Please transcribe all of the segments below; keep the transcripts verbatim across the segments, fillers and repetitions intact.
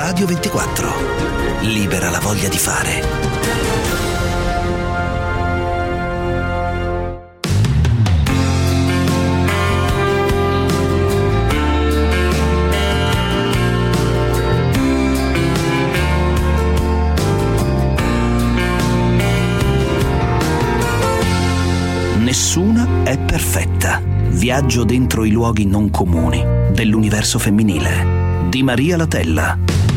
Radio ventiquattro. Libera la voglia di fare. Nessuna è perfetta. Viaggio dentro i luoghi non comuni dell'universo femminile di Maria Latella.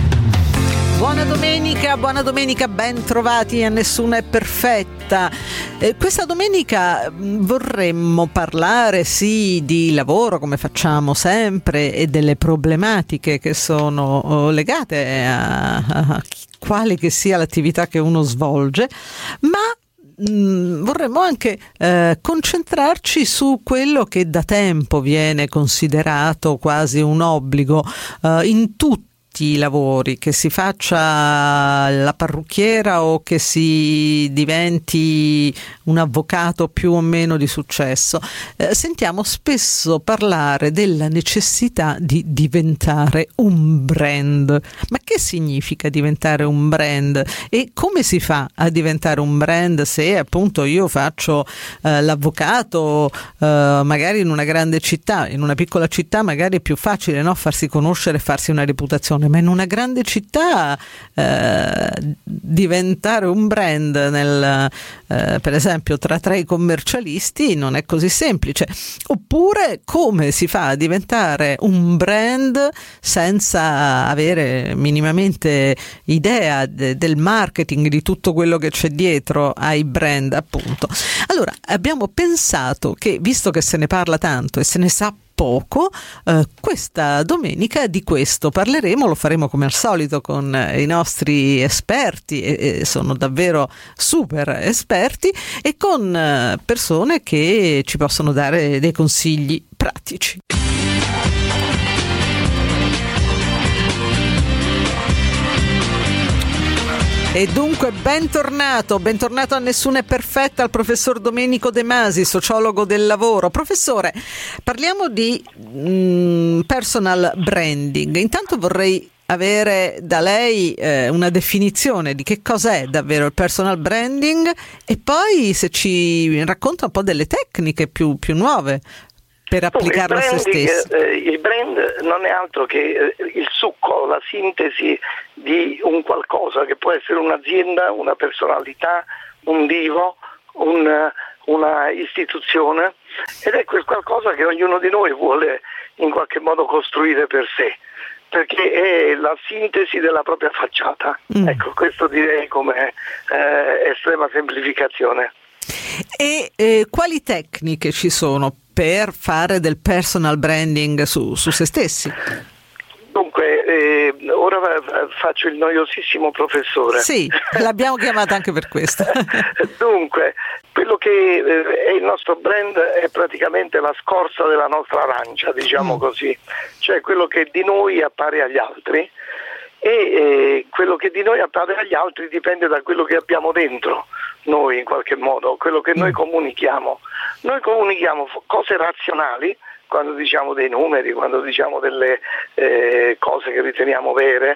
Buona domenica, buona domenica, ben trovati a Nessuna è perfetta. Eh, questa domenica vorremmo parlare sì di lavoro, come facciamo sempre, e delle problematiche che sono legate a, a quale che sia l'attività che uno svolge, ma vorremmo anche eh, concentrarci su quello che da tempo viene considerato quasi un obbligo eh, in tutti i lavori, che si faccia la parrucchiera o che si diventi un avvocato più o meno di successo. Eh, sentiamo spesso parlare della necessità di diventare un brand. Ma che significa diventare un brand? E come si fa a diventare un brand se appunto io faccio eh, l'avvocato eh, magari in una grande città, in una piccola città magari è più facile, no? Farsi conoscere, farsi una reputazione, ma in una grande città eh, diventare un brand nel, eh, per esempio tra tre i commercialisti non è così semplice. Oppure come si fa a diventare un brand senza avere minimamente idea de- del marketing, di tutto quello che c'è dietro ai brand, appunto. Allora abbiamo pensato che, visto che se ne parla tanto e se ne sa poco, eh, questa domenica di questo parleremo. Lo faremo come al solito con eh, i nostri esperti, e, e sono davvero super esperti, e con eh, persone che ci possono dare dei consigli pratici. E dunque bentornato, bentornato a Nessuna è perfetta al professor Domenico De Masi, sociologo del lavoro. Professore, parliamo di mm, personal branding. Intanto vorrei avere da lei eh, una definizione di che cos'è davvero il personal branding, e poi se ci racconta un po' delle tecniche più, più nuove per applicarlo a se stessi. Eh, il brand non è altro che eh, il succo, la sintesi di un qualcosa che può essere un'azienda, una personalità, un divo, un, una istituzione, ed è quel qualcosa che ognuno di noi vuole in qualche modo costruire per sé, perché è la sintesi della propria facciata. Mm. Ecco, questo direi come eh, estrema semplificazione. E eh, quali tecniche ci sono per fare del personal branding su, su se stessi? Dunque, eh, ora faccio il noiosissimo professore. Sì, l'abbiamo chiamata anche per questo. Dunque, quello che eh, è il nostro brand è praticamente la scorza della nostra arancia, diciamo mm. così, cioè quello che di noi appare agli altri, e eh, quello che di noi appare agli altri dipende da quello che abbiamo dentro noi, in qualche modo, quello che noi comunichiamo. Noi comunichiamo cose razionali quando diciamo dei numeri, quando diciamo delle eh, cose che riteniamo vere,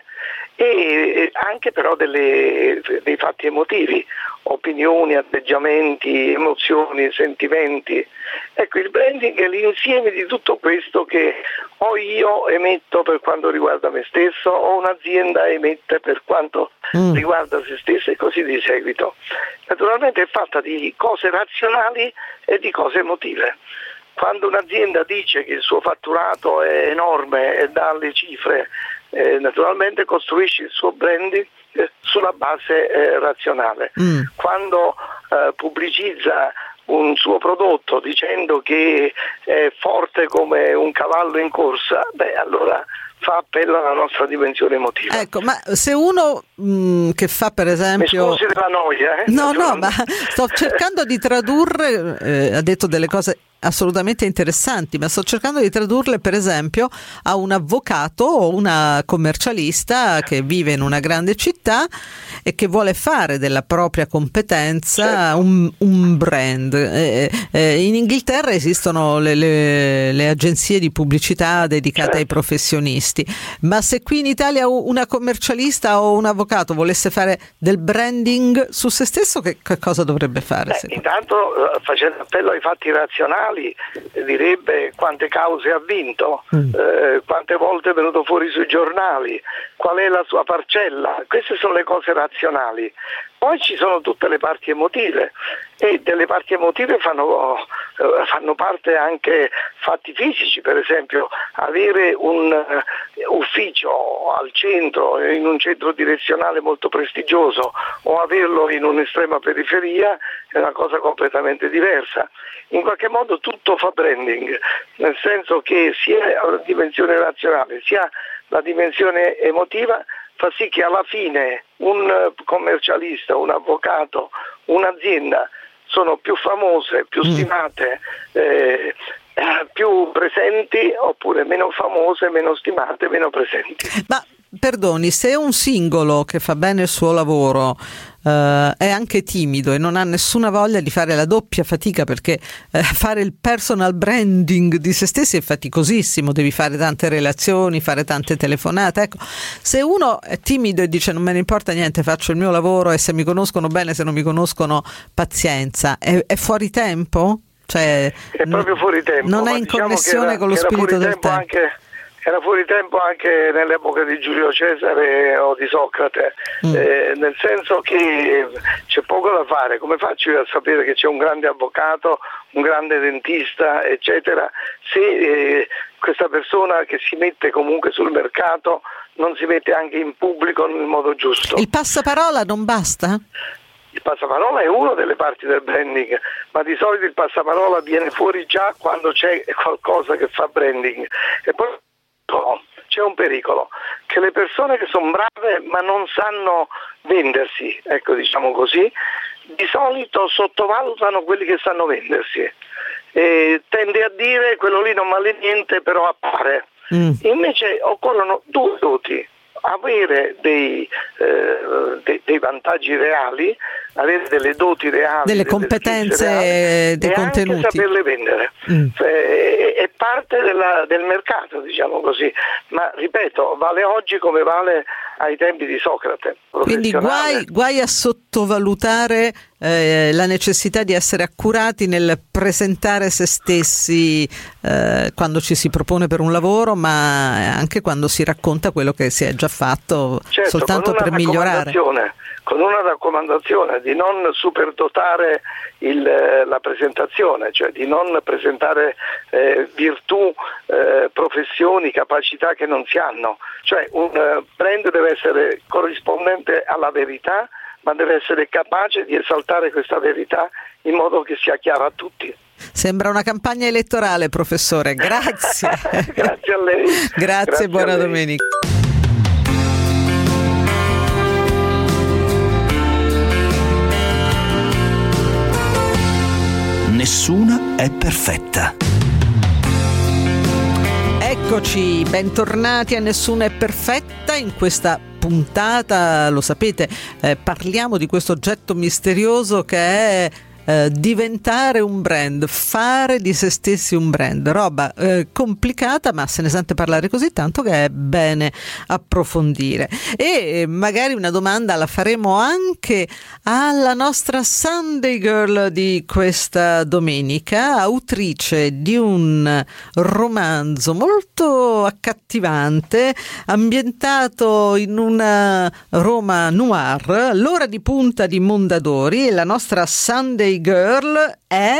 e anche però delle, dei fatti emotivi, opinioni, atteggiamenti, emozioni, sentimenti. Ecco, il branding è l'insieme di tutto questo che o io emetto per quanto riguarda me stesso, o un'azienda emette per quanto mm. riguarda se stessa, e così di seguito. Naturalmente è fatta di cose razionali e di cose emotive. Quando un'azienda dice che il suo fatturato è enorme e dà le cifre, eh, naturalmente costruisce il suo branding eh, sulla base eh, razionale. Mm. Quando eh, pubblicizza un suo prodotto dicendo che è forte come un cavallo in corsa, beh, allora fa appello alla nostra dimensione emotiva. Ecco, ma se uno mh, che fa per esempio... Mi scusi della noia, eh? No, no, ma sto cercando di tradurre, eh, ha detto delle cose assolutamente interessanti, ma sto cercando di tradurle per esempio a un avvocato o una commercialista che vive in una grande città e che vuole fare della propria competenza certo. un, un brand. Eh, eh, in Inghilterra esistono le, le, le agenzie di pubblicità dedicate certo. ai professionisti, ma se qui in Italia una commercialista o un avvocato volesse fare del branding su se stesso, che, che cosa dovrebbe fare? Beh, intanto facendo appello ai fatti razionali direbbe quante cause ha vinto, mm. eh, quante volte è venuto fuori sui giornali, qual è la sua parcella. Queste sono le cose razionali. Poi ci sono tutte le parti emotive e delle parti emotive fanno, eh, fanno parte anche fatti fisici, per esempio avere un uh, ufficio al centro, in un centro direzionale molto prestigioso, o averlo in un'estrema periferia è una cosa completamente diversa. In qualche modo tutto fa branding, nel senso che sia la dimensione razionale sia la dimensione emotiva fa sì che alla fine un commercialista, un avvocato, un'azienda sono più famose, più stimate, eh, più presenti, oppure meno famose, meno stimate, meno presenti. Ma perdoni, se un singolo che fa bene il suo lavoro Uh, è anche timido e non ha nessuna voglia di fare la doppia fatica, perché uh, fare il personal branding di se stessi è faticosissimo, devi fare tante relazioni, fare tante telefonate. Ecco, se uno è timido e dice non me ne importa niente, faccio il mio lavoro e se mi conoscono bene, se non mi conoscono pazienza, è, è fuori tempo? Cioè, è proprio fuori tempo. Non è in diciamo connessione era, con lo spirito del tempo. Anche... Era fuori tempo anche nell'epoca di Giulio Cesare o di Socrate, mm. eh, nel senso che c'è poco da fare. Come faccio io a sapere che c'è un grande avvocato, un grande dentista, eccetera, se eh, questa persona che si mette comunque sul mercato non si mette anche in pubblico nel modo giusto? Il passaparola non basta? Il passaparola è una delle parti del branding, ma di solito il passaparola viene fuori già quando c'è qualcosa che fa branding. E poi c'è un pericolo, che le persone che sono brave ma non sanno vendersi, ecco, diciamo così, di solito sottovalutano quelli che sanno vendersi e tende a dire quello lì non vale niente però appare. Mm. Invece occorrono due doti: avere dei, eh, dei, dei vantaggi reali, avere delle doti reali, delle, delle competenze, reali, dei e contenuti, anche saperle vendere. Mm. Cioè, è parte della, del mercato, diciamo così, ma ripeto, vale oggi come vale ai tempi di Socrate. Quindi guai, guai a sottovalutare eh, la necessità di essere accurati nel presentare se stessi eh, quando ci si propone per un lavoro, ma anche quando si racconta quello che si è già fatto, certo, soltanto per migliorare. Con una raccomandazione di non superdotare il, la presentazione, cioè di non presentare eh, virtù, eh, professioni, capacità che non si hanno. Cioè un uh, brand deve essere corrispondente alla verità, ma deve essere capace di esaltare questa verità in modo che sia chiara a tutti. Sembra una campagna elettorale, professore. Grazie. Grazie a lei. Grazie, Grazie buona domenica. Nessuna è perfetta. Eccoci, bentornati a Nessuna è perfetta. In questa puntata, lo sapete, eh, parliamo di questo oggetto misterioso che è eh, diventare un brand, fare di se stessi un brand. Roba eh, complicata, ma se ne sente parlare così tanto che è bene approfondire. E magari una domanda la faremo anche alla nostra Sunday Girl di questa domenica, autrice di un romanzo molto accattivante, ambientato in una Roma noir, L'ora di punta di Mondadori, e la nostra Sunday Girl è...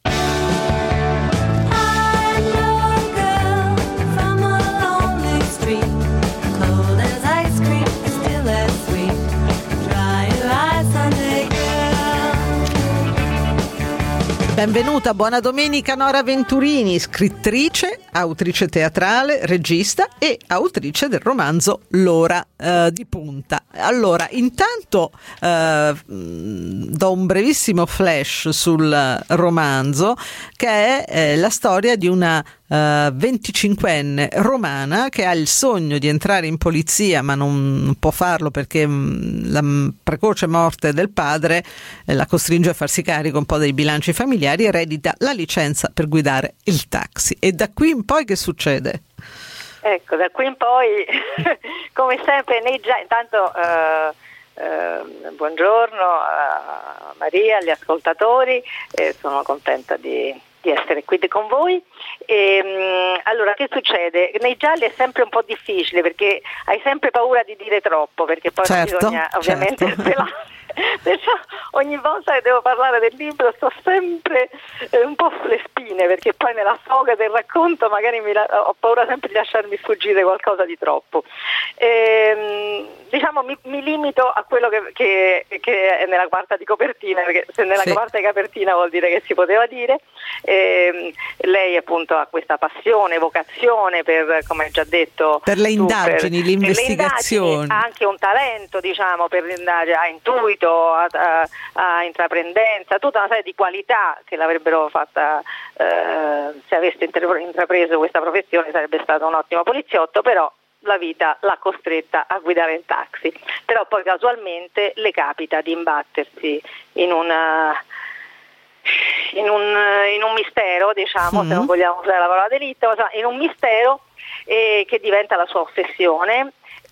Benvenuta, buona domenica Nora Venturini, scrittrice, autrice teatrale, regista e autrice del romanzo L'ora eh, di punta. Allora, intanto eh, do un brevissimo flash sul romanzo, che è eh, la storia di una Uh, venticinquenne romana che ha il sogno di entrare in polizia, ma non può farlo perché mh, la mh, precoce morte del padre eh, la costringe a farsi carico un po' dei bilanci familiari e eredita la licenza per guidare il taxi. E da qui in poi che succede? Ecco, da qui in poi come sempre nei già intanto uh... Uh, buongiorno a Maria, agli ascoltatori, eh, sono contenta di, di essere qui con voi. E, um, allora, che succede? Nei gialli è sempre un po' difficile perché hai sempre paura di dire troppo, perché poi certo, bisogna ovviamente certo. svelare. Perciò ogni volta che devo parlare del libro sto sempre eh, un po' sulle spine, perché poi nella foga del racconto magari mi, ho paura sempre di lasciarmi sfuggire qualcosa di troppo. Ehm, diciamo mi, mi limito a quello che, che, che è nella quarta di copertina, perché se nella sì. quarta di copertina vuol dire che si poteva dire. Ehm, lei appunto ha questa passione, vocazione per, come hai già detto, per le indagini, per, le investigazioni, le indagini, ha anche un talento, diciamo, per l'indagine, ha intuito, a, a, a intraprendenza, tutta una serie di qualità che l'avrebbero fatta eh, se avesse intrapreso questa professione sarebbe stato un ottimo poliziotto, però la vita l'ha costretta a guidare il taxi. Però poi casualmente le capita di imbattersi in una in un, in un mistero, diciamo, mm. se non vogliamo usare la parola delitto, in un mistero eh, che diventa la sua ossessione,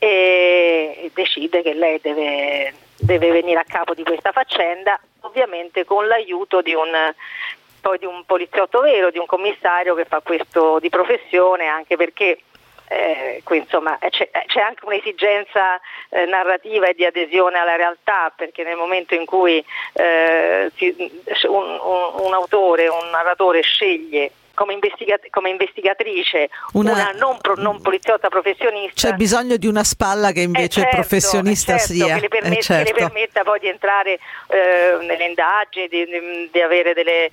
e decide che lei deve, deve venire a capo di questa faccenda, ovviamente con l'aiuto di un, poi di un poliziotto vero, di un commissario che fa questo di professione, anche perché eh, qui insomma c'è, c'è anche un'esigenza eh, narrativa e di adesione alla realtà, perché nel momento in cui eh, si, un, un, un autore, un narratore sceglie Come, investigat- come investigatrice una, una non, pro- non poliziotta professionista, c'è bisogno di una spalla che invece eh certo, professionista certo, sia che le, permet- eh certo. che le permetta poi di entrare eh, nelle indagini, di, di, di avere delle,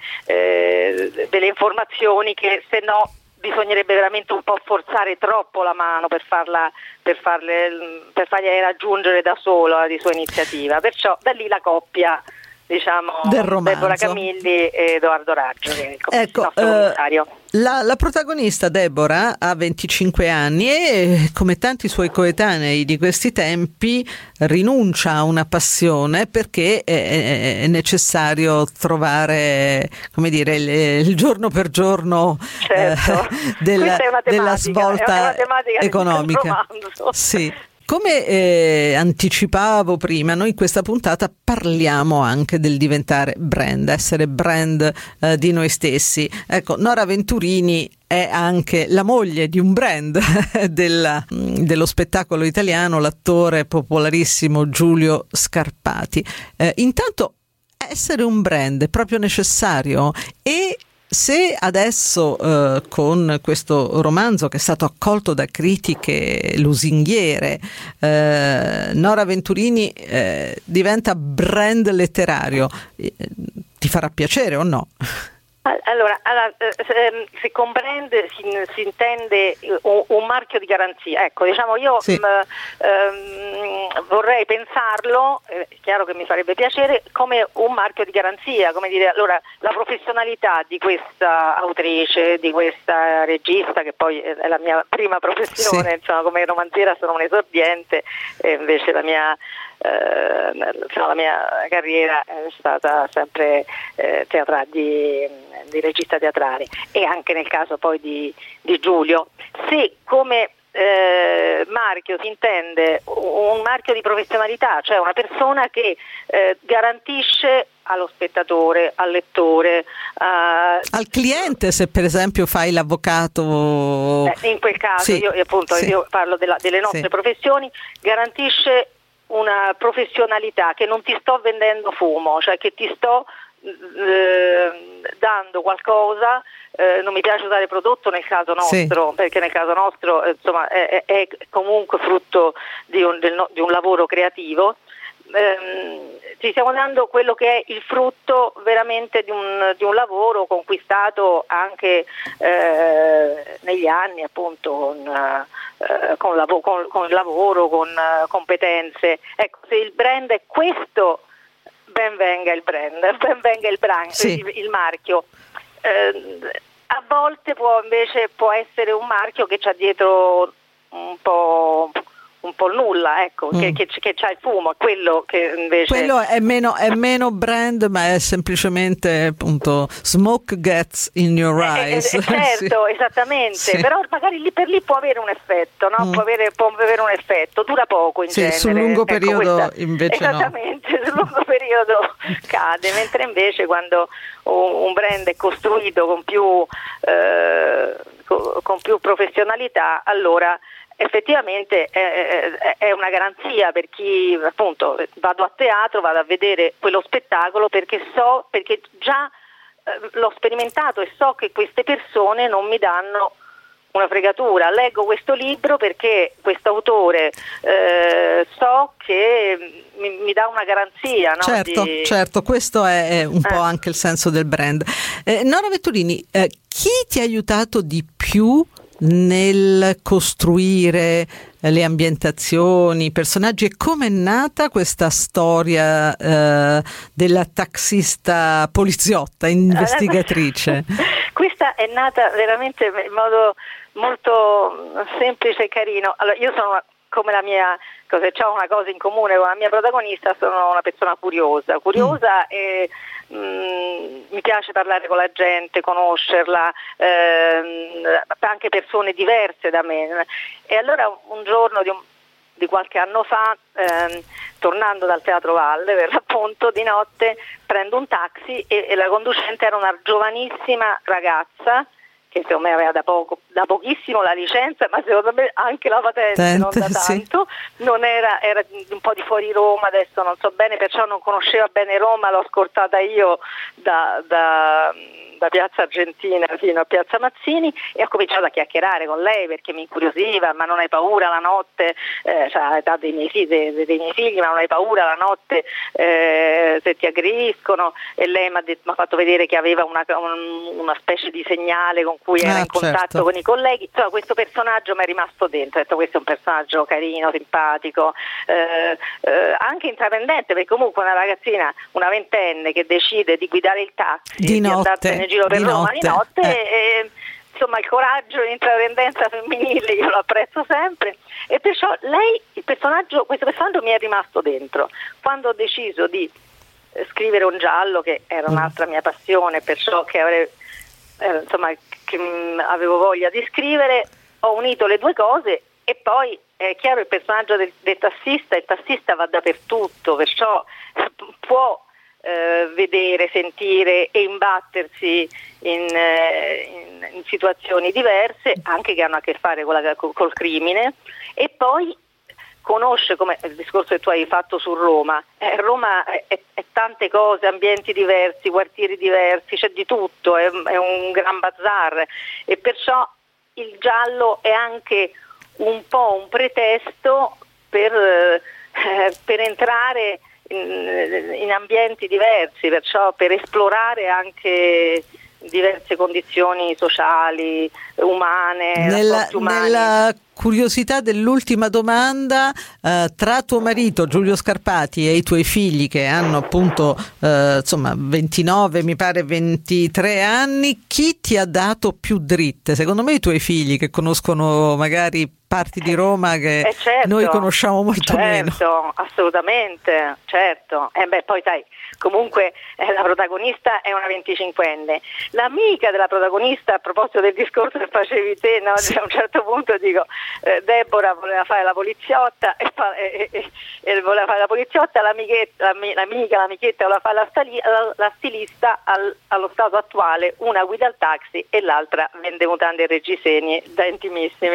eh, delle informazioni che se no bisognerebbe veramente un po' forzare troppo la mano per farla per farle per fargliela raggiungere da sola di sua iniziativa. Perciò da lì la coppia, diciamo, del romanzo. Deborah Camilli e Edoardo Raggio, che è il, ecco, il nostro commissario. Uh, la, la protagonista Deborah ha venticinque anni e, come tanti suoi coetanei di questi tempi, rinuncia a una passione perché è, è necessario trovare, come dire, il, il giorno per giorno certo. eh, del, della svolta economica. Sì. Come eh, anticipavo prima, noi in questa puntata parliamo anche del diventare brand, essere brand eh, di noi stessi. Ecco, Nora Venturini è anche la moglie di un brand della, dello spettacolo italiano, l'attore popolarissimo Giulio Scarpati. Eh, intanto essere un brand è proprio necessario, e se adesso eh, con questo romanzo che è stato accolto da critiche lusinghiere, eh, Nora Venturini eh, diventa brand letterario, eh, ti farà piacere o no? Allora, allora se, se con brand si, si intende un, un marchio di garanzia, ecco, diciamo io sì. mh, ehm, vorrei pensarlo, è eh, chiaro che mi farebbe piacere, come un marchio di garanzia, come dire, allora la professionalità di questa autrice, di questa regista, che poi è la mia prima professione, sì. insomma, come romanziera sono un esordiente, e invece la mia Eh, no, la mia carriera è stata sempre eh, teatrale, di, di regista teatrale, e anche nel caso poi di, di Giulio. Se come eh, marchio si intende un marchio di professionalità, cioè una persona che eh, garantisce allo spettatore, al lettore, uh, al cliente, se per esempio fai l'avvocato, eh, in quel caso sì, io appunto sì. io parlo della, delle nostre sì. professioni, garantisce una professionalità, che non ti sto vendendo fumo, cioè che ti sto eh, dando qualcosa, eh, non mi piace usare prodotto nel caso nostro, sì. perché nel caso nostro eh, insomma è, è comunque frutto di un, del, di un lavoro creativo. Eh, ci stiamo dando quello che è il frutto veramente di un, di un lavoro conquistato anche eh, negli anni, appunto con, eh, con, lav- con, con il lavoro, con uh, competenze. Ecco, se il brand è questo, ben venga il brand, ben venga il, brand, sì. il, il marchio. Eh, a volte può invece può essere un marchio che c'ha dietro un po' un po' nulla, ecco, mm. che, che, che c'ha il fumo, quello che invece quello è meno, è meno brand, ma è semplicemente appunto smoke gets in your eyes. Eh, eh, certo, sì. Esattamente, sì. Però magari lì per lì può avere un effetto, no? Mm. Può avere, può avere un effetto, dura poco in sì, genere. Sul lungo ecco, periodo questa, invece esattamente, no. sul lungo periodo cade, mentre invece quando un brand è costruito con più eh, con più professionalità, allora effettivamente è, è una garanzia per chi, appunto, vado a teatro, vado a vedere quello spettacolo perché so, perché già eh, l'ho sperimentato e so che queste persone non mi danno una fregatura. Leggo questo libro perché quest'autore eh, so che mi, mi dà una garanzia, no? Certo, di... certo, questo è, è un eh. po' anche il senso del brand. Eh, Nora Vetturini, eh, chi ti ha aiutato di più nel costruire le ambientazioni, i personaggi, e come è nata questa storia eh, della taxista poliziotta, investigatrice? Questa è nata veramente in modo molto semplice e carino. Allora, io sono come la mia, se c'ho una cosa in comune con la mia protagonista, sono una persona curiosa, curiosa mm. e Mm, mi piace parlare con la gente, conoscerla, ehm, anche persone diverse da me. E allora un giorno di, un, di qualche anno fa, ehm, tornando dal Teatro Valle, per l'appunto, di notte prendo un taxi e, e la conducente era una giovanissima ragazza che secondo me aveva da poco, da pochissimo la licenza, ma secondo me anche la patente, Tente, non da tanto, sì. non era, era un po' di fuori Roma, adesso non so bene, perciò non conosceva bene Roma, l'ho scortata io da, da, da Piazza Argentina fino a Piazza Mazzini e ho cominciato a chiacchierare con lei perché mi incuriosiva. Ma non hai paura la notte, eh, cioè l'età dei miei figli, dei, dei miei figli, ma non hai paura la notte eh, se ti aggrediscono? E lei mi ha fatto vedere che aveva una, un, una specie di segnale con cui era ah, in contatto certo. con i colleghi. Insomma, questo personaggio mi è rimasto dentro, ho detto questo è un personaggio carino, simpatico, eh, eh, anche intraprendente, perché comunque una ragazzina, una ventenne che decide di guidare il taxi di, di notte, andarsene in giro per di Roma notte. di notte eh. e, insomma, il coraggio e l'intraprendenza femminile io lo apprezzo sempre, e perciò lei, il personaggio, questo personaggio mi è rimasto dentro. Quando ho deciso di scrivere un giallo, che era un'altra mia passione, perciò che avrei Eh, insomma, che mh, avevo voglia di scrivere, ho unito le due cose. E poi è chiaro, il personaggio del, del tassista, il tassista va dappertutto, perciò può eh, vedere, sentire e imbattersi in, eh, in, in situazioni diverse, anche che hanno a che fare con la, col, col crimine, e poi conosce, come il discorso che tu hai fatto su Roma. Eh, Roma è, è, è tante cose, ambienti diversi, quartieri diversi, c'è di tutto, è, è un gran bazar, e perciò il giallo è anche un po' un pretesto per, eh, per entrare in, in ambienti diversi, perciò per esplorare anche diverse condizioni sociali, umane, nella, umani. Nella curiosità dell'ultima domanda, eh, tra tuo marito Giulio Scarpati e i tuoi figli, che hanno appunto eh, insomma ventinove, mi pare ventitré anni, chi ti ha dato più dritte? Secondo me i tuoi figli, che conoscono magari parti di Roma che eh certo, noi conosciamo molto certo, meno. Certo, assolutamente, certo. E eh beh, poi sai, comunque eh, la protagonista è una venticinquenne. L'amica della protagonista, a proposito del discorso che facevi te, no? Sì. A un certo punto dico, eh, Deborah voleva fare la poliziotta e, fa, e, e, e voleva fare la poliziotta, l'amichetta, l'amica, l'amichetta voleva fare la, stali, la, la stilista. Al, allo stato attuale una guida il taxi e l'altra vende mutande e reggiseni da intimissimi.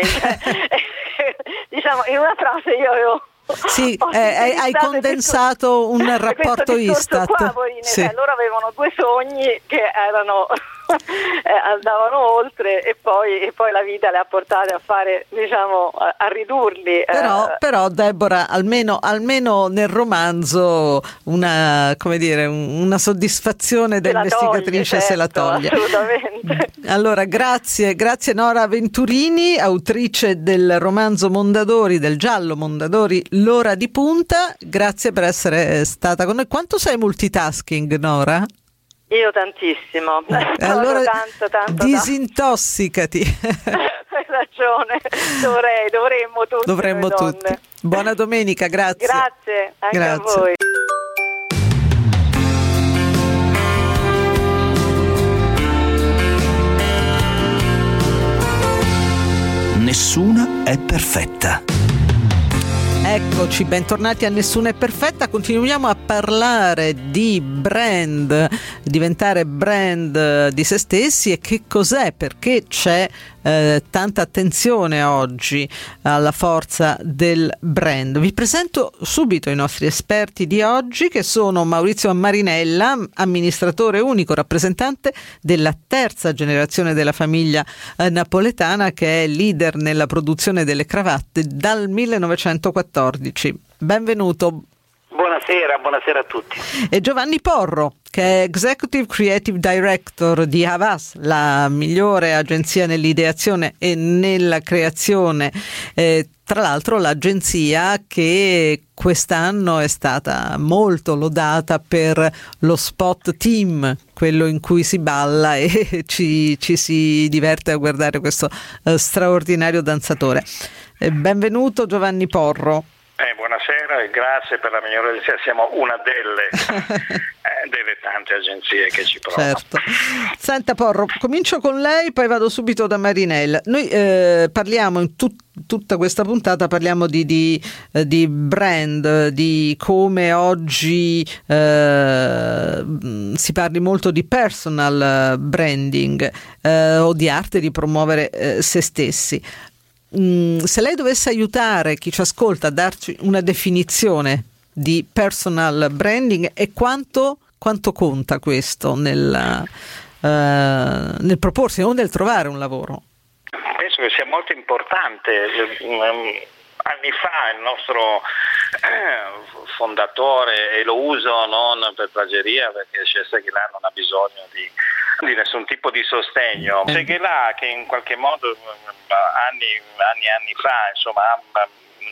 Diciamo, in una frase io avevo sì, eh, hai condensato questo, un rapporto Istat. Qua, porine, sì. Cioè, loro avevano due sogni che erano eh, andavano oltre e poi, e poi la vita le ha portate a fare, diciamo, a, a ridurli. Però, eh. però Deborah, almeno, almeno nel romanzo una, come dire, una soddisfazione da investigatrice se la toglie. Assolutamente. Allora, grazie, grazie Nora Venturini, autrice del romanzo Mondadori, del giallo Mondadori, L'ora di punta. Grazie per essere stata con noi. Quanto sei multitasking, Nora? Io tantissimo. Allora tanto, tanto, disintossicati. Hai ragione, dovrei, dovremmo tutti. Dovremmo tutti. Buona domenica, grazie. Grazie, anche grazie. a voi. Nessuna è perfetta. Eccoci, bentornati a Nessuna è perfetta. Continuiamo a parlare di brand, diventare brand di se stessi e che cos'è, perché c'è eh, tanta attenzione oggi alla forza del brand. Vi presento subito i nostri esperti di oggi, che sono Maurizio Marinella, amministratore unico, rappresentante della terza generazione della famiglia eh, napoletana, che è leader nella produzione delle cravatte dal millenovecentoquattordici. Benvenuto. Buonasera, buonasera a tutti. E Giovanni Porro, che è Executive Creative Director di Havas, la migliore agenzia nell'ideazione e nella creazione. Eh, tra l'altro l'agenzia che quest'anno è stata molto lodata per lo spot team, quello in cui si balla e ci, ci si diverte a guardare questo eh, straordinario danzatore. Eh, benvenuto Giovanni Porro. Eh, buonasera e grazie per la migliore agenzia, siamo una delle, eh, delle tante agenzie che ci provano. Certo. Senta Porro, comincio con lei, poi vado subito da Marinella. Noi eh, parliamo in tut- tutta questa puntata, parliamo di, di, eh, di brand, di come oggi eh, si parli molto di personal branding eh, o di arte di promuovere eh, se stessi. Se lei dovesse aiutare chi ci ascolta a darci una definizione di personal branding e quanto, quanto conta questo nel, uh, nel proporsi o nel trovare un lavoro? Penso che sia molto importante. Anni fa il nostro eh, fondatore, e lo uso non per plagieria perché Seguelà non ha bisogno di, di nessun tipo di sostegno, Seguelà che in qualche modo anni anni anni fa insomma ha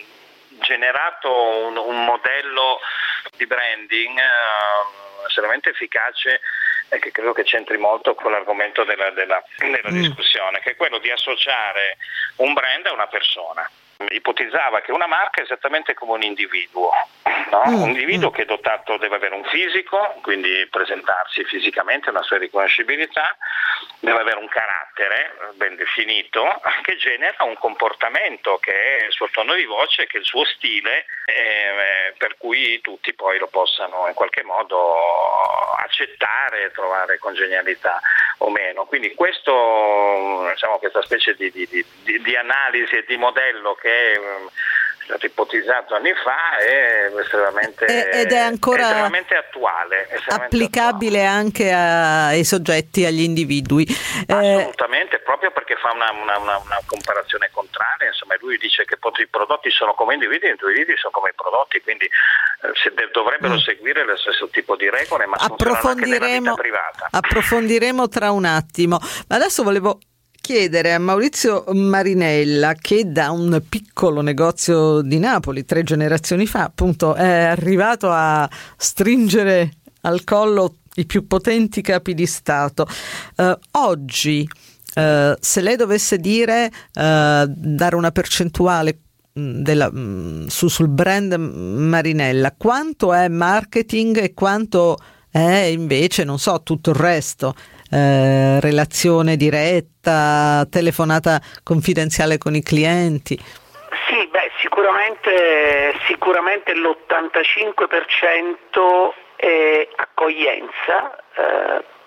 generato un, un modello di branding eh, estremamente efficace e che credo che c'entri molto con l'argomento della, della, della mm. discussione, che è quello di associare un brand a una persona. Ipotizzava che una marca è esattamente come un individuo, no? Mm, un individuo mm. che è dotato, deve avere un fisico, quindi presentarsi fisicamente, una sua riconoscibilità, deve avere un carattere ben definito che genera un comportamento che è il suo tono di voce, che è il suo stile, eh, per cui tutti poi lo possano in qualche modo accettare, trovare congenialità o meno. Quindi questo, diciamo, questa specie di, di, di, di analisi e di modello che è stato ipotizzato anni fa è estremamente, ed è ancora estremamente attuale, estremamente applicabile attuale. Anche ai soggetti, agli individui. Assolutamente, eh, proprio perché fa una, una, una, una comparazione contraria. Insomma, lui dice che i prodotti sono come individui, gli individui sono come i prodotti, quindi eh, se de- dovrebbero mm. seguire lo stesso tipo di regole, ma funzionano anche nella vita privata. Approfondiremo tra un attimo, ma adesso volevo chiedere a Maurizio Marinella, che da un piccolo negozio di Napoli tre generazioni fa appunto è arrivato a stringere al collo i più potenti capi di Stato. Uh, oggi uh, se lei dovesse dire uh, dare una percentuale della, mh, su, sul brand Marinella, quanto è marketing e quanto è invece, non so, tutto il resto? Eh, relazione diretta, telefonata confidenziale con i clienti? Sì, beh, sicuramente, sicuramente l'ottantacinque per cento è accoglienza, eh,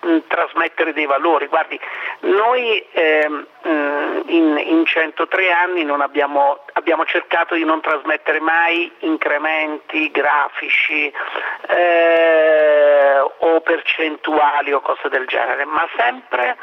mh, trasmettere dei valori. Guardi, noi ehm, in, in centotré anni non abbiamo, abbiamo cercato di non trasmettere mai incrementi grafici eh, o percentuali o cose del genere, ma sempre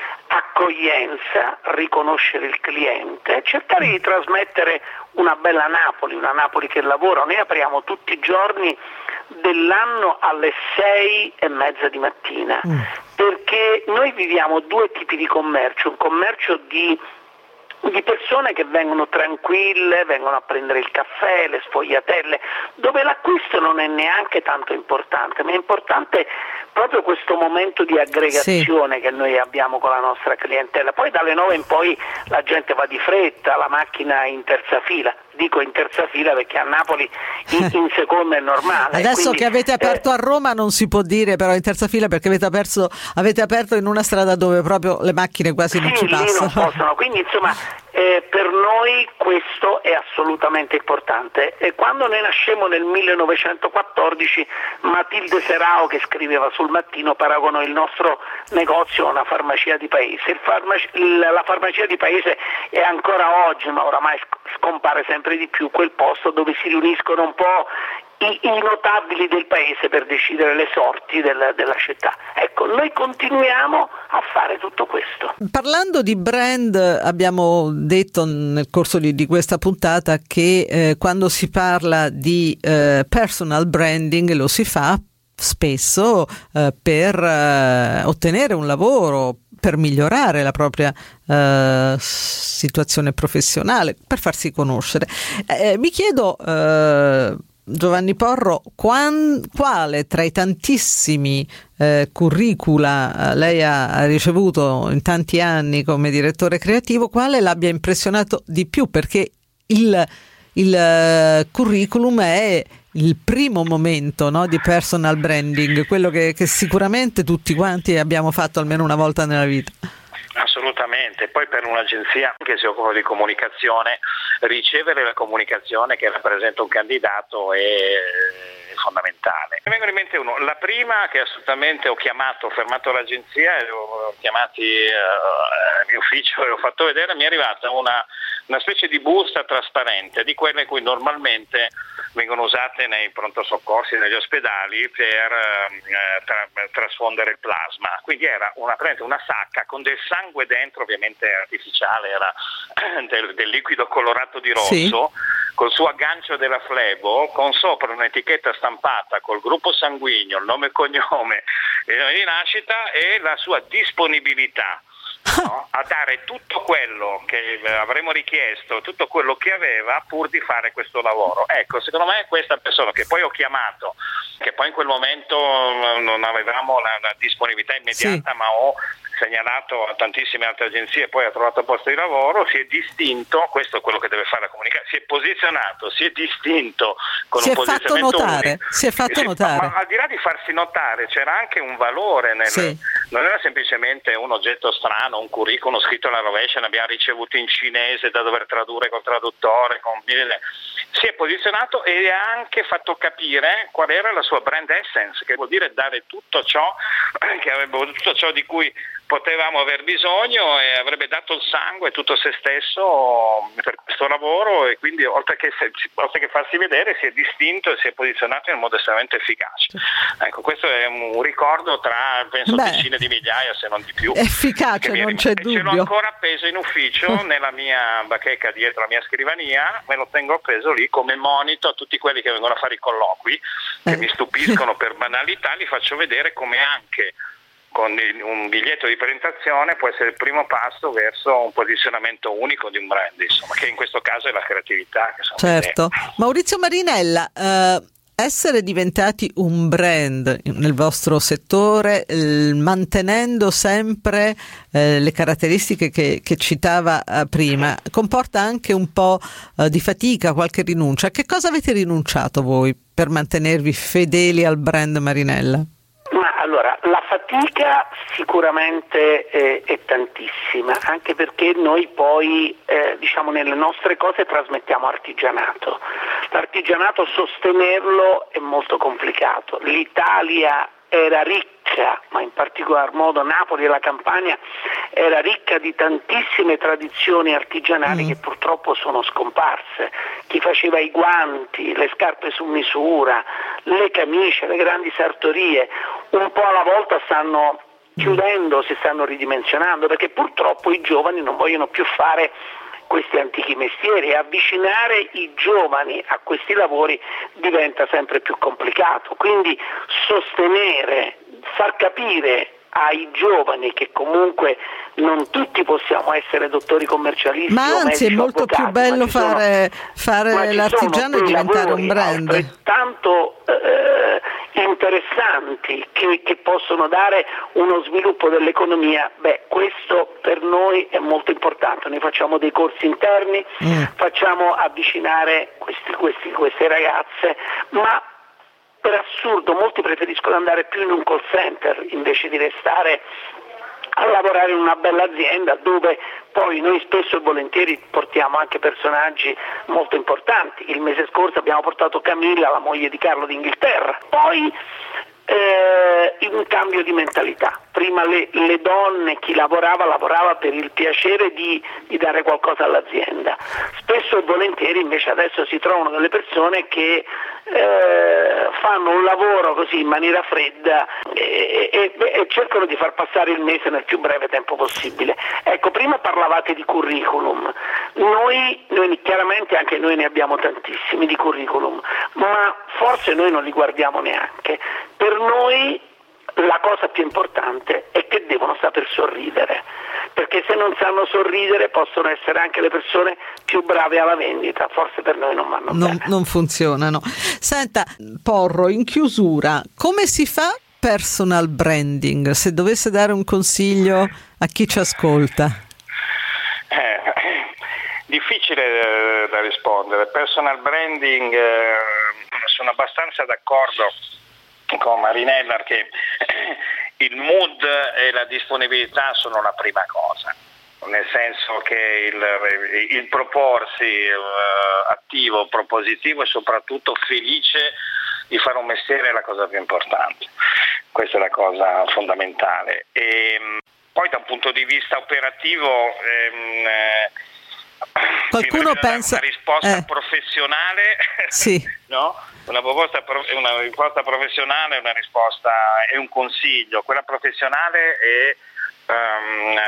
accoglienza, riconoscere il cliente, cercare di trasmettere una bella Napoli, una Napoli che lavora. Noi apriamo tutti i giorni dell'anno alle sei e mezza di mattina, mm. perché noi viviamo due tipi di commercio, un commercio di di persone che vengono tranquille, vengono a prendere il caffè, le sfogliatelle, dove l'acquisto non è neanche tanto importante, ma è importante proprio questo momento di aggregazione sì. che noi abbiamo con la nostra clientela. Poi dalle nove in poi la gente va di fretta, la macchina in terza fila. Dico in terza fila perché a Napoli in, in seconda è normale. Adesso quindi, che avete aperto eh, a Roma non si può dire però in terza fila, perché avete aperto, avete aperto in una strada dove proprio le macchine quasi sì, non ci passano. Non possono. Quindi insomma eh, per noi questo è assolutamente importante. E quando noi nascemmo nel millenovecentoquattordici, Matilde Serao, che scriveva sul Mattino, paragonò il nostro negozio a una farmacia di paese. Il farmac- la farmacia di paese è ancora oggi, ma oramai scompare sempre di più, quel posto dove si riuniscono un po' i, i notabili del paese per decidere le sorti del, della città. Ecco, noi continuiamo a fare tutto questo. Parlando di brand, abbiamo detto nel corso di, di questa puntata che eh, quando si parla di eh, personal branding lo si fa spesso eh, per eh, ottenere un lavoro, per migliorare la propria eh, situazione professionale, per farsi conoscere. Eh, mi chiedo, eh, Giovanni Porro, quan, quale tra i tantissimi eh, curricula lei ha, ha ricevuto in tanti anni come direttore creativo, quale l'abbia impressionato di più? Perché il, il uh, curriculum è il primo momento, no, di personal branding, quello che, che sicuramente tutti quanti abbiamo fatto almeno una volta nella vita. Assolutamente, poi per un'agenzia che si occupa di comunicazione, ricevere la comunicazione che rappresenta un candidato è fondamentale. Mi vengono in mente uno, la prima che assolutamente ho chiamato, ho fermato l'agenzia e ho chiamati uh, al mio ufficio e ho fatto vedere, mi è arrivata una, una specie di busta trasparente, di quelle cui normalmente vengono usate nei pronto soccorsi, negli ospedali per uh, tra, trasfondere il plasma. Quindi era una, una sacca con del sangue dentro, ovviamente artificiale, era del, del liquido colorato di rosso, sì. col suo aggancio della flebo, con sopra un'etichetta stampata col gruppo sanguigno, il nome e cognome, il nome di nascita e la sua disponibilità, no? a dare tutto quello che avremmo richiesto, tutto quello che aveva pur di fare questo lavoro. Ecco, secondo me questa persona che poi ho chiamato, che poi in quel momento non avevamo la, la disponibilità immediata, sì. ma ho segnalato a tantissime altre agenzie e poi ha trovato posto di lavoro, si è distinto, questo è quello che deve fare la comunicazione, si è posizionato, si è distinto con si un è posizionamento fatto notare, unico. si è fatto si, notare. Ma, ma al di là di farsi notare c'era anche un valore nel, sì. non era semplicemente un oggetto strano, un curriculum scritto alla rovescia, ne abbiamo ricevuto in cinese da dover tradurre col traduttore, con... si è posizionato e ha anche fatto capire qual era la sua brand essence, che vuol dire dare tutto ciò che avrebbe, tutto ciò di cui potevamo aver bisogno, e avrebbe dato il sangue, tutto se stesso per questo lavoro, e quindi oltre che, oltre che farsi vedere si è distinto e si è posizionato in un modo estremamente efficace. Ecco, questo è un ricordo tra penso Beh, decine di migliaia se non di più. Efficace, non c'è dubbio. Ce l'ho ancora appeso in ufficio nella mia bacheca dietro la mia scrivania, me lo tengo appeso lì come monito a tutti quelli che vengono a fare i colloqui, che eh. mi stupiscono per banalità, li faccio vedere come anche con un biglietto di presentazione può essere il primo passo verso un posizionamento unico di un brand, insomma, che in questo caso è la creatività. Che sono certo. Maurizio Marinella, eh, essere diventati un brand nel vostro settore, eh, mantenendo sempre eh, le caratteristiche che, che citava eh, prima, comporta anche un po' eh, di fatica, qualche rinuncia. Che cosa avete rinunciato voi per mantenervi fedeli al brand Marinella? Ma allora, la fatica sicuramente è, è tantissima, anche perché noi poi eh, diciamo nelle nostre cose trasmettiamo artigianato. L'artigianato sostenerlo è molto complicato. L'Italia era ricca, ma in particolar modo Napoli e la Campania era ricca di tantissime tradizioni artigianali mm. che purtroppo sono scomparse. Chi faceva i guanti, le scarpe su misura, le camicie, le grandi sartorie, un po' alla volta stanno chiudendo, si stanno ridimensionando, perché purtroppo i giovani non vogliono più fare questi antichi mestieri, e avvicinare i giovani a questi lavori diventa sempre più complicato. Quindi sostenere, far capire ai giovani che comunque non tutti possiamo essere dottori commercialisti, ma anzi è molto avvocati, più bello fare, fare l'artigiano e diventare un brand altrettanto eh, interessanti che, che possono dare uno sviluppo dell'economia. Beh, questo per noi è molto importante. Noi facciamo dei corsi interni, mm. facciamo avvicinare questi, questi, queste ragazze, ma per assurdo molti preferiscono andare più in un call center invece di restare a lavorare in una bella azienda, dove poi noi spesso e volentieri portiamo anche personaggi molto importanti. Il mese scorso abbiamo portato Camilla, la moglie di Carlo d'Inghilterra. Poi eh, un cambio di mentalità. Prima le, le donne, chi lavorava, lavorava per il piacere di, di dare qualcosa all'azienda. Spesso e volentieri invece adesso si trovano delle persone che eh, fanno un lavoro così in maniera fredda e, e, e cercano di far passare il mese nel più breve tempo possibile. Ecco, prima parlavate di curriculum. Noi, noi chiaramente anche noi ne abbiamo tantissimi di curriculum, ma forse noi non li guardiamo neanche. Per noi la cosa più importante è che devono saper sorridere, perché se non sanno sorridere possono essere anche le persone più brave alla vendita, forse per noi non vanno non, bene. Non funzionano. Senta, Porro, in chiusura, come si fa personal branding, se dovesse dare un consiglio a chi ci ascolta? Eh, difficile eh, da rispondere. Personal branding, eh, sono abbastanza d'accordo con Marinella che il mood e la disponibilità sono la prima cosa, nel senso che il, il proporsi uh, attivo, propositivo e soprattutto felice di fare un mestiere è la cosa più importante. Questa è la cosa fondamentale. E poi da un punto di vista operativo ehm, eh, qualcuno pensa una risposta eh. professionale, sì. no? Una proposta, una risposta professionale è una risposta, è un consiglio. Quella professionale è um,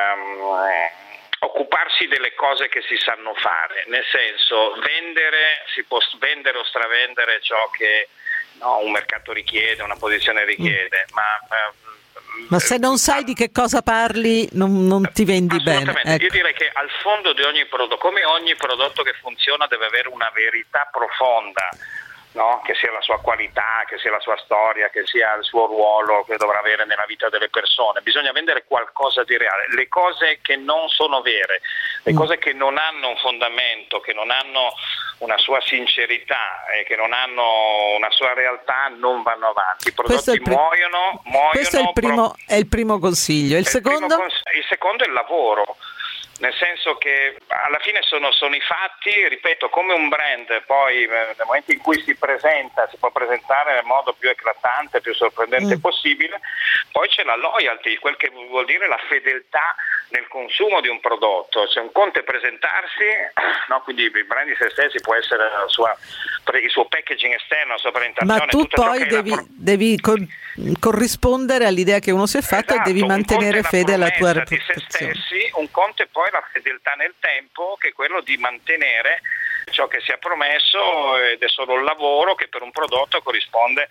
um, occuparsi delle cose che si sanno fare, nel senso vendere, si può vendere o stravendere ciò che no, un mercato richiede, una posizione richiede, mm. ma um, Ma se non sai di che cosa parli non, non ti vendi bene. Ecco. Io direi che al fondo di ogni prodotto, come ogni prodotto che funziona, deve avere una verità profonda, no? Che sia la sua qualità, che sia la sua storia, che sia il suo ruolo che dovrà avere nella vita delle persone. Bisogna vendere qualcosa di reale. Le cose che non sono vere, le mm. cose che non hanno un fondamento, che non hanno una sua sincerità e che non hanno una sua realtà non vanno avanti. I prodotti pri- muoiono, muoiono. Questo è il primo, pro- è il primo consiglio. Il, il secondo? Cons- il secondo è il lavoro. Nel senso che alla fine sono, sono i fatti, ripeto, come un brand poi nel momento in cui si presenta, si può presentare nel modo più eclatante, più sorprendente mm. possibile, poi c'è la loyalty, quel che vuol dire la fedeltà nel consumo di un prodotto. Cioè un conto è presentarsi, no? Quindi il brand di se stessi può essere la sua, il suo packaging esterno, la sua presentazione. Ma tu poi devi, pro- devi con, corrispondere all'idea che uno si è fatto, esatto, e devi mantenere fede alla tua reputazione. Di se stessi, un conto è poi la fedeltà nel tempo, che è quello di mantenere ciò che si è promesso, ed è solo il lavoro che per un prodotto corrisponde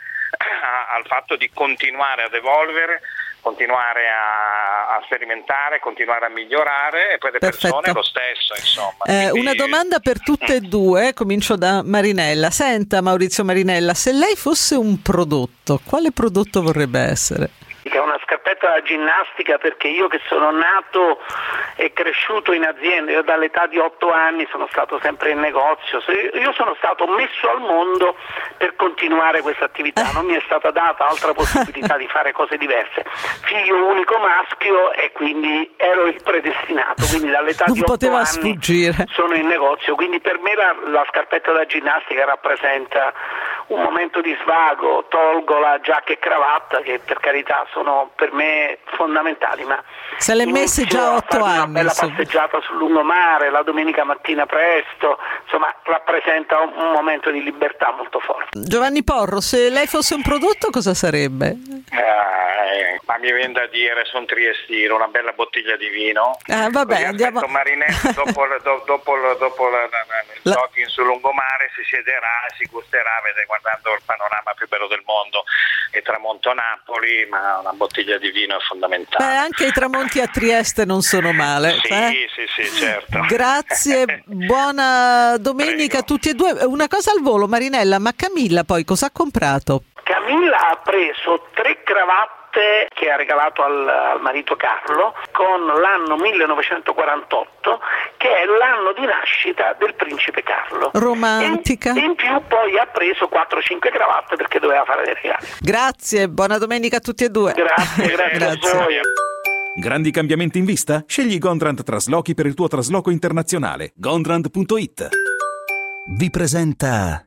a, al fatto di continuare ad evolvere, continuare a, a sperimentare, continuare a migliorare, e per le Perfetto. persone lo stesso, insomma. Eh, Quindi... Una domanda per tutte e due, comincio da Marinella. Senta, Maurizio Marinella, se lei fosse un prodotto, quale prodotto vorrebbe essere? È una scarpetta da ginnastica, perché io che sono nato e cresciuto in azienda, io dall'età di otto anni sono stato sempre in negozio, io sono stato messo al mondo per continuare questa attività, non mi è stata data altra possibilità di fare cose diverse. Figlio unico maschio e quindi ero il predestinato, quindi dall'età non di otto anni sfuggire. Sono in negozio, quindi per me la, la scarpetta da ginnastica rappresenta un momento di svago tolgo la giacca e cravatta, che per carità sono per me fondamentali, ma se le messe già otto anni, una bella insomma. Passeggiata sul lungomare la domenica mattina presto, insomma rappresenta un momento di libertà molto forte. Giovanni Porro, se lei fosse un prodotto cosa sarebbe? Eh, ma mi viene da dire, sono triestino, una bella bottiglia di vino. Ah, vabbè, andiamo. Marinetto dopo, dopo, dopo, dopo la, la, la, il la... jogging sul lungomare si siederà, si gusterà, vede, guardando il panorama più bello del mondo, e tramonto a Napoli, ma una bottiglia di vino è fondamentale. Beh, anche i tramonti a Trieste non sono male. Sì, eh? sì, sì, certo. Grazie, buona domenica a tutti e due. Una cosa al volo, Marinella, ma Camilla poi cosa ha comprato? Camilla ha preso tre cravatte che ha regalato al, al marito Carlo con l'anno millenovecentoquarantotto, che è l'anno di nascita del principe Carlo. Romantica. E in più poi ha preso quattro cinque cravatte perché doveva fare dei regali. Grazie, buona domenica a tutti e due. Grazie, grazie, grazie. a voi. Grandi cambiamenti in vista? Scegli Gondrand Traslochi per il tuo trasloco internazionale. Gondrand punto it. Vi presenta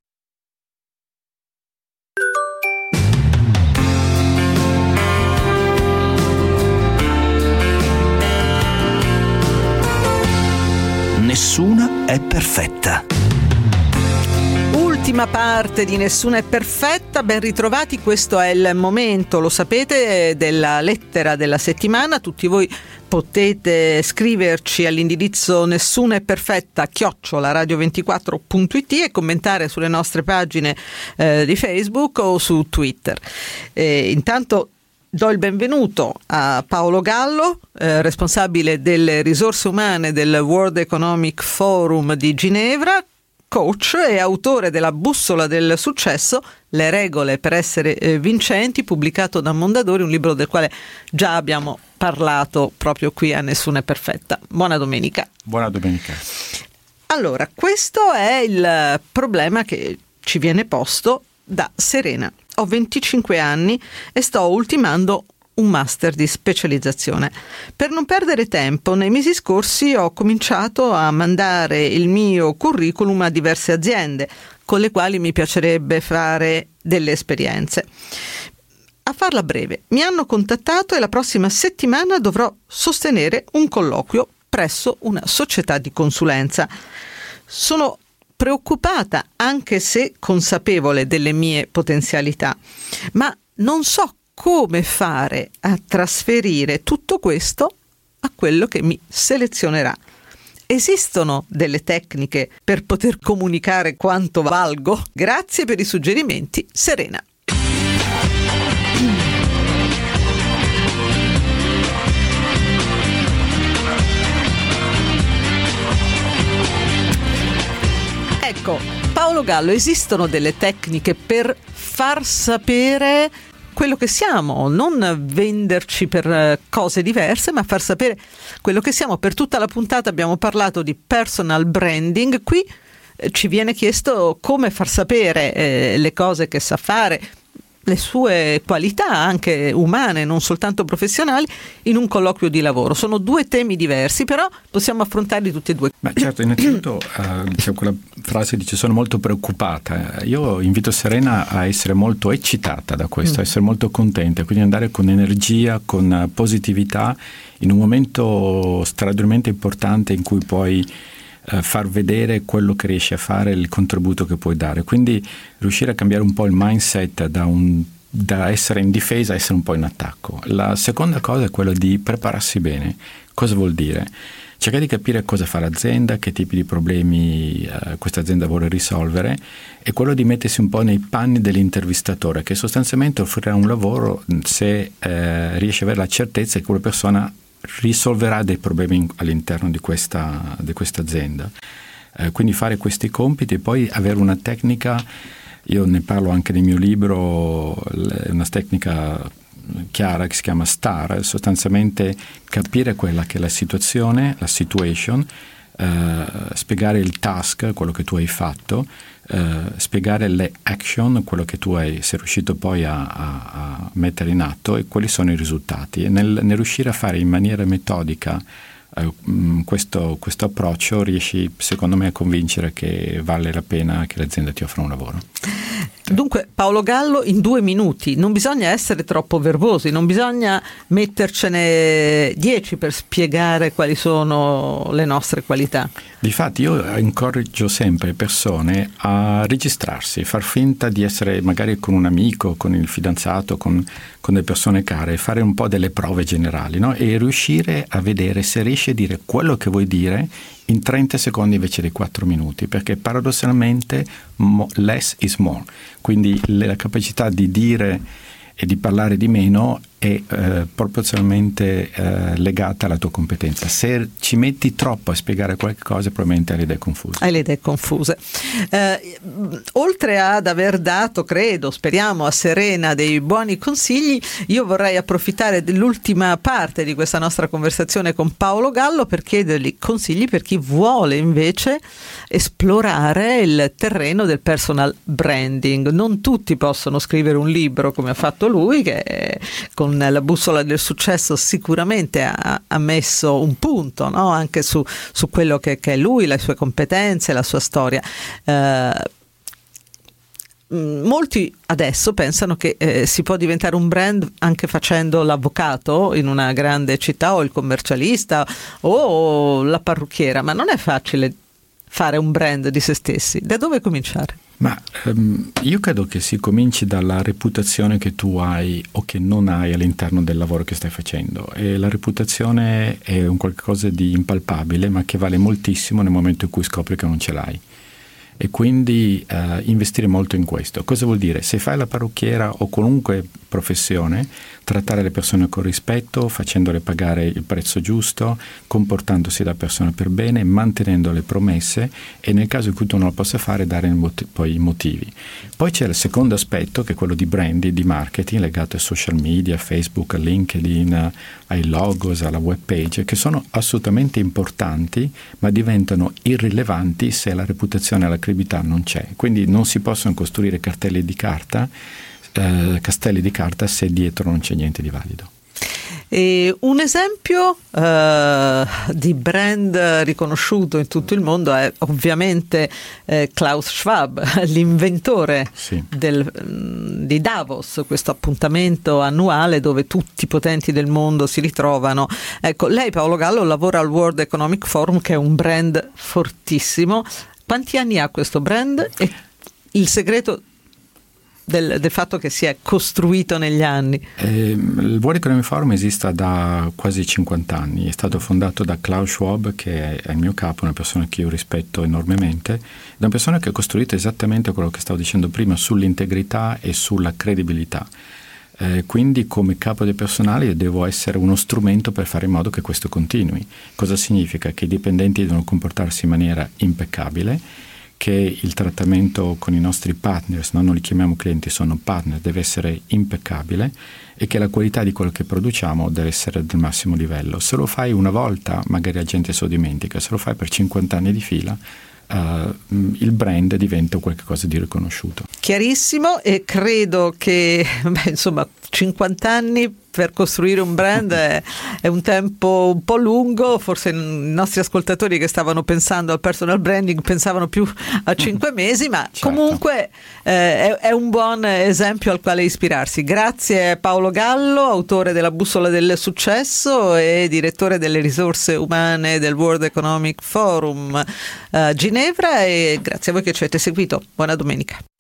Nessuna è perfetta. Ultima parte di Nessuna è perfetta, ben ritrovati, questo è il momento, lo sapete, della lettera della settimana. Tutti voi potete scriverci all'indirizzo nessuna è perfetta chiocciola radio ventiquattro punto it e commentare sulle nostre pagine eh, di Facebook o su Twitter. E intanto do il benvenuto a Paolo Gallo, eh, responsabile delle risorse umane del World Economic Forum di Ginevra, coach e autore della Bussola del Successo, le regole per essere eh, vincenti, pubblicato da Mondadori, un libro del quale già abbiamo parlato proprio qui a Nessuna è perfetta. Buona domenica. Buona domenica. Allora, questo è il problema che ci viene posto da Serena. Ho venticinque anni e sto ultimando un master di specializzazione. Per non perdere tempo, nei mesi scorsi ho cominciato a mandare il mio curriculum a diverse aziende con le quali mi piacerebbe fare delle esperienze. A farla breve, mi hanno contattato e la prossima settimana dovrò sostenere un colloquio presso una società di consulenza. Sono preoccupata, anche se consapevole delle mie potenzialità, ma non so come fare a trasferire tutto questo a quello che mi selezionerà. Esistono delle tecniche per poter comunicare quanto valgo? Grazie per i suggerimenti, Serena. Ecco, Paolo Gallo, esistono delle tecniche per far sapere quello che siamo, non venderci per cose diverse, ma far sapere quello che siamo. Per tutta la puntata abbiamo parlato di personal branding, qui eh, ci viene chiesto come far sapere eh, le cose che sa fare, le sue qualità anche umane, non soltanto professionali, in un colloquio di lavoro. Sono due temi diversi, però possiamo affrontarli tutti e due. Ma certo, innanzitutto uh, diciamo, quella frase dice sono molto preoccupata. Io invito Serena a essere molto eccitata da questo, mm. a essere molto contenta, quindi andare con energia, con positività in un momento straordinariamente importante in cui puoi uh, far vedere quello che riesci a fare, il contributo che puoi dare. Quindi riuscire a cambiare un po' il mindset da, un, da essere in difesa a essere un po' in attacco. La seconda cosa è quella di prepararsi bene. Cosa vuol dire? Cercare di capire cosa fa l'azienda, che tipi di problemi eh, questa azienda vuole risolvere, e quello di mettersi un po' nei panni dell'intervistatore, che sostanzialmente offrirà un lavoro se eh, riesce ad avere la certezza che quella persona risolverà dei problemi all'interno di questa, di questa azienda. Eh, quindi fare questi compiti e poi avere una tecnica, io ne parlo anche nel mio libro, una tecnica chiara che si chiama STAR, sostanzialmente capire quella che è la situazione, la situation, eh, spiegare il task, quello che tu hai fatto, eh, spiegare le action, quello che tu hai, sei riuscito poi a, a, a mettere in atto, e quali sono i risultati. E nel, nel riuscire a fare in maniera metodica Uh, questo, questo approccio riesci secondo me a convincere che vale la pena che l'azienda ti offra un lavoro. Assolutamente. Dunque Paolo Gallo, in due minuti, non bisogna essere troppo verbosi, non bisogna mettercene dieci per spiegare quali sono le nostre qualità. Difatti io incoraggio sempre persone a registrarsi, far finta di essere magari con un amico, con il fidanzato, con, con delle persone care, fare un po' delle prove generali, no? E riuscire a vedere se riesci a dire quello che vuoi dire in trenta secondi invece di quattro minuti, perché paradossalmente mo, less is more, quindi la capacità di dire e di parlare di meno è eh, proporzionalmente eh, legata alla tua competenza. Se ci metti troppo a spiegare qualche cosa, probabilmente hai le idee confuse. Hai le idee confuse. Eh, oltre ad aver dato, credo, speriamo, a Serena dei buoni consigli, io vorrei approfittare dell'ultima parte di questa nostra conversazione con Paolo Gallo per chiedergli consigli per chi vuole invece esplorare il terreno del personal branding. Non tutti possono scrivere un libro come ha fatto lui, che con la bussola del successo sicuramente ha, ha messo un punto, no? Anche su, su quello che, che è lui, le sue competenze, la sua storia. Eh, molti adesso pensano che eh, si può diventare un brand anche facendo l'avvocato in una grande città, o il commercialista o la parrucchiera, ma non è facile fare un brand di se stessi. Da dove cominciare? Ma um, io credo che si cominci dalla reputazione che tu hai o che non hai all'interno del lavoro che stai facendo, e la reputazione è un qualcosa di impalpabile ma che vale moltissimo nel momento in cui scopri che non ce l'hai, e quindi uh, investire molto in questo. Cosa vuol dire? Se fai la parrucchiera o qualunque professione, trattare le persone con rispetto, facendole pagare il prezzo giusto, comportandosi da persona per bene, mantenendo le promesse, e nel caso in cui tu non lo possa fare, dare mot- poi i motivi. Poi c'è il secondo aspetto, che è quello di branding, di marketing, legato ai social media, Facebook, LinkedIn, ai logos, alla web page, che sono assolutamente importanti, ma diventano irrilevanti se la reputazione e la credibilità non c'è. Quindi non si possono costruire cartelli di carta, eh, castelli di carta, se dietro non c'è niente di valido. E un esempio uh, di brand riconosciuto in tutto il mondo è ovviamente eh, Klaus Schwab, l'inventore sì. del, di Davos, questo appuntamento annuale dove tutti i potenti del mondo si ritrovano. Ecco, lei, Paolo Gallo, lavora al World Economic Forum, che è un brand fortissimo. Quanti anni ha questo brand e il segreto Del, del fatto che si è costruito negli anni? Eh, il World Economic Forum esiste da quasi cinquanta anni, è stato fondato da Klaus Schwab, che è il mio capo, una persona che io rispetto enormemente, è una persona che ha costruito esattamente quello che stavo dicendo prima, sull'integrità e sulla credibilità. Eh, quindi come capo del personale io devo essere uno strumento per fare in modo che questo continui. Cosa significa? Che i dipendenti devono comportarsi in maniera impeccabile, che il trattamento con i nostri partners, no? Non li chiamiamo clienti, sono partner, deve essere impeccabile, e che la qualità di quello che produciamo deve essere del massimo livello. Se lo fai una volta, magari la gente se lo dimentica; se lo fai per cinquanta anni di fila, uh, il brand diventa qualcosa di riconosciuto. Chiarissimo, e credo che beh, insomma cinquanta anni per costruire un brand è, è un tempo un po' lungo. Forse i nostri ascoltatori che stavano pensando al personal branding pensavano più a cinque mesi, ma certo. Comunque eh, è, è un buon esempio al quale ispirarsi. Grazie Paolo Gallo, autore della Bussola del Successo e direttore delle risorse umane del World Economic Forum a Ginevra, e grazie a voi che ci avete seguito. Buona domenica.